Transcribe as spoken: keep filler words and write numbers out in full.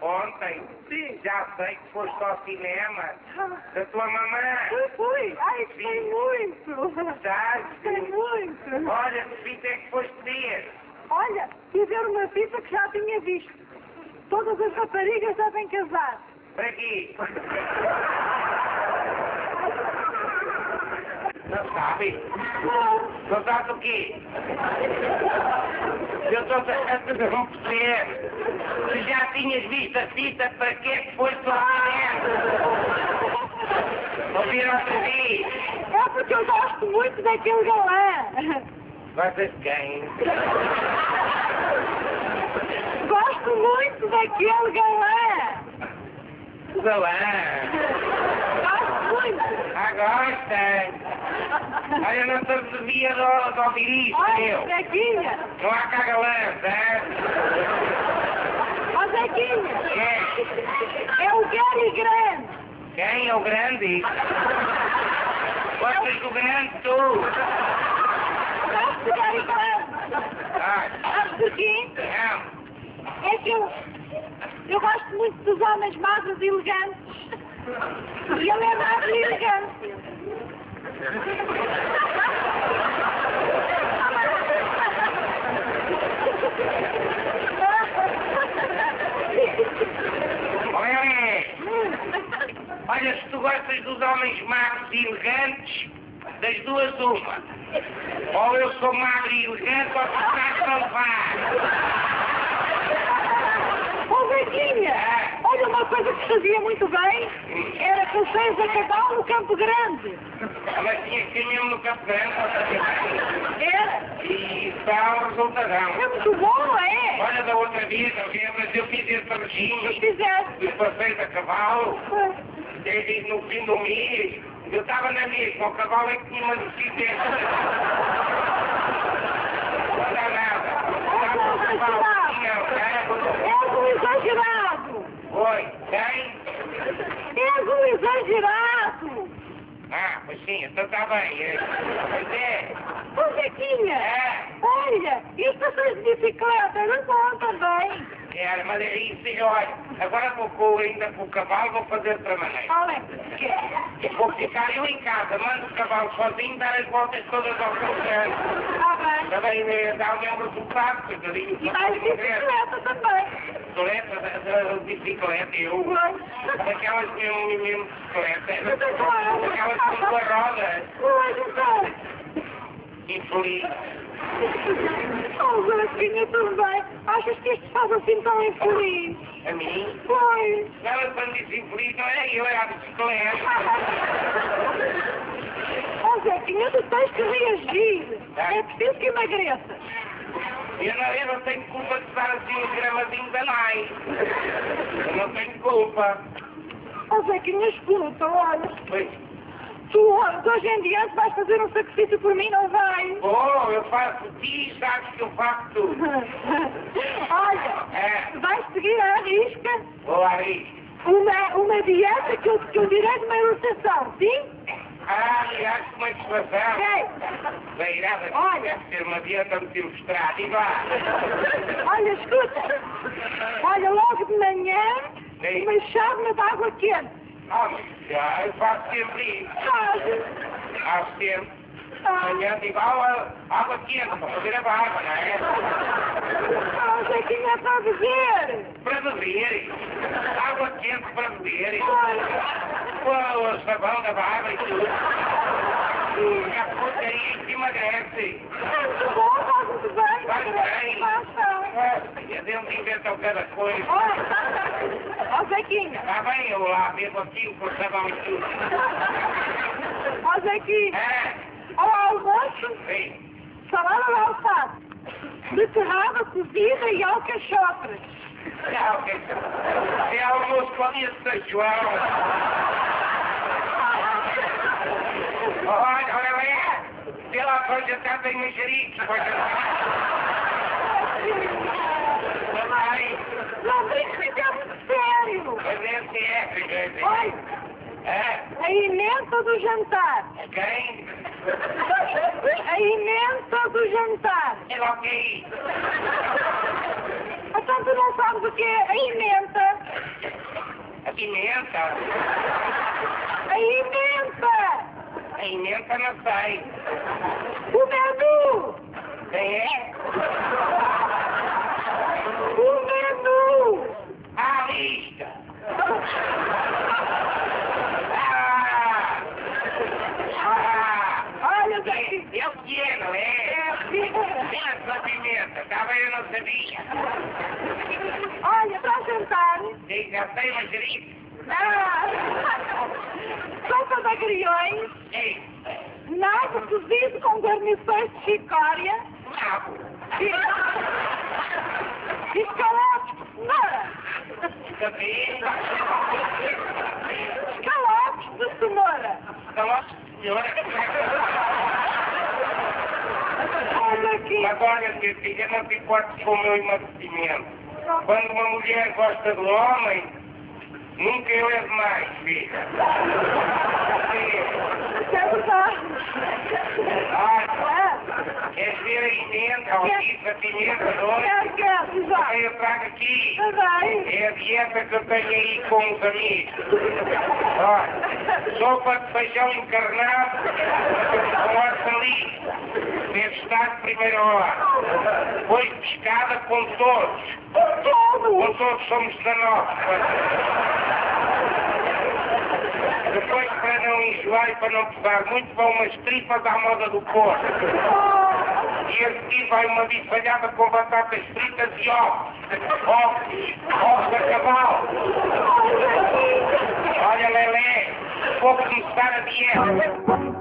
Ontem? Sim. Já sei que foste ao cinema. Da tua mamãe. Eu fui. Ai, gostei muito. Estás? Gostei muito. Olha, que fita é que foste ver? Olha, fui ver uma fita que já tinha visto. Todas as raparigas devem casar. Para aqui. Não sabe? Não. Não sabe o quê? Eu estou a perceber. Se já tinhas visto a fita, para que é que foste ao cinema? Ouvir outra vez? É porque eu gosto muito daquele galã. Gostas de quem? Gosto muito daquele galã. O galã. Gosto muito. Ah, gosta? Olha, não te devia de, de ouvir isto, Olha, meu. Zequinha. Não há cá galã, certo? Ó, Zequinha. Quem? É o Gary Grande. Quem é o grande? Gostas do grande, tu? Gosto do Gary Grande. Ah, Sabe porquê? não. É que eu, eu gosto muito dos homens magros e elegantes. E ele é magro e elegante. Olha, olha, se tu gostas dos homens magros e elegantes, das duas uma. Ou eu sou magro e elegante, ou tu estás a levar. Ô, Zequinha, olha, uma coisa que fazia muito bem era passeios a cavalo no Campo Grande. Mas tinha que ir mesmo no Campo Grande para fazer bem. Era. E dá um resultadão. É muito bom, é? Olha, da outra vez, mas eu fiz esse Se regime quiser. dos passeios a cavalo, desde no fim do mês, eu estava na mesma, o cavalo é que tinha uma deficiência. Não dá nada. Estava o cavalo, tinha, é? És um exagerado. Oi, quem? És um exagerado. Ah, pois sim, então está bem. é. Pois é. Ô, Zequinha, É. olha, e as pessoas de bicicleta era bom também. Era, mas é isso, olha, agora vou com, ainda com o cavalo, vou fazer de outra maneira. Olha, Vou ficar eu em casa, mando o cavalo sozinho, dar as voltas todas ao contrário. está bem. Também né, dá o mesmo resultado, coitadinho. E mais bicicleta também. Bicicleta, da, da bicicleta, eu. Daquelas mesmo, mesmo bicicleta. Daquelas com duas rodas. Pois então. Infeliz. Oh, Zequinha, também. Achas que isto faz assim tão infeliz? A mim? Pois. Ela quando disse infeliz, não era eu, era a bicicleta. Oh, Zequinha, tu tens que reagir. É preciso que emagreças. Eu não, eu não tenho culpa de estar assim um gramazinho da mãe. Eu não tenho culpa. Oh, Zequinha, escuta, olha. Pois, Tu, olha, de hoje em diante vais fazer um sacrifício por mim, não vais? oh, eu faço ti, sabes que eu faço tudo. Olha, É, vais seguir à risca vou aí. uma, uma dieta que eu, que eu direi de uma ilustração, sim? Ah, aliás, uma disfarçação. É. Bem, irada, Olha. deve ser uma dieta muito ilustrada. E vá. Olha, escuta. Olha, logo de manhã, Sim. uma chávena de água quente. Ah, mas já, eu faço sempre isso. Faz. Faço sempre. Ah, Amanhã digo, água, água quente, para fazer a barba, não é? ah, Zequinha, é para beber. Para beber. Água quente para beber. Olha, Com o sabão da barba e tudo. E a porcaria que emagrece. é muito bom, faz muito bem. Faz bem. Faz, faz. E Deus inventam cada coisa. Olha, ó Zequinha, Está bem, eu lá mesmo aquilo com sabão e tudo. ó Zequinha, É, ao almoço, sim. salada de alface, beterraba cozida e alcachofras. Já, ok. É almoço com a minha São João. Olha, olha, olha. Pela coisa está bem mexerique. Ai, Não brinques, isso é muito sério. mas é sério. Olha, É, a emenda do jantar. quem? A emenda do jantar. É lá o que é isso? Então Então tu não sabes o que é a emenda? A pimenta. A emenda! A emenda não sei. O menu! Quem é? O menu! A lista. Ah! Ah! Olha É, daqui! é o que é, não é? Pensa a pimenta. Estava eu não sabia. Olha, para jantar. Sim, já sei, mas gripe. Ah, sopa de agriões, Ei, nabo cozido com guarnições de chicória nabo. e, e escalopes de cenoura. Também. Escalopes de cenoura. Nossa senhora. Olha aqui. Mas olha, minha filha, não te importes com o meu emagrecimento. Quando uma mulher gosta do homem, nunca eu é demais, filha. Isso é verdade. Olha, É. queres ver a emenda, a alquiça, a pimenta, doce? Quer, quer, exato. Eu trago aqui. Está bem. É a dieta que eu tenho aí com os amigos. Olha, sopa de feijão encarnado com hortaliça. Tempestade de primeira hora. Depois pescada com todos. Com Todo. todos somos dezanove. Depois, para não enjoar e para não pesar muito, vão umas tripas à moda do porco. E a seguir vai uma bifalhada com batatas fritas e ovos. Ovos. Ovos a cavalo. Olha, Lelé, vou começar a dieta.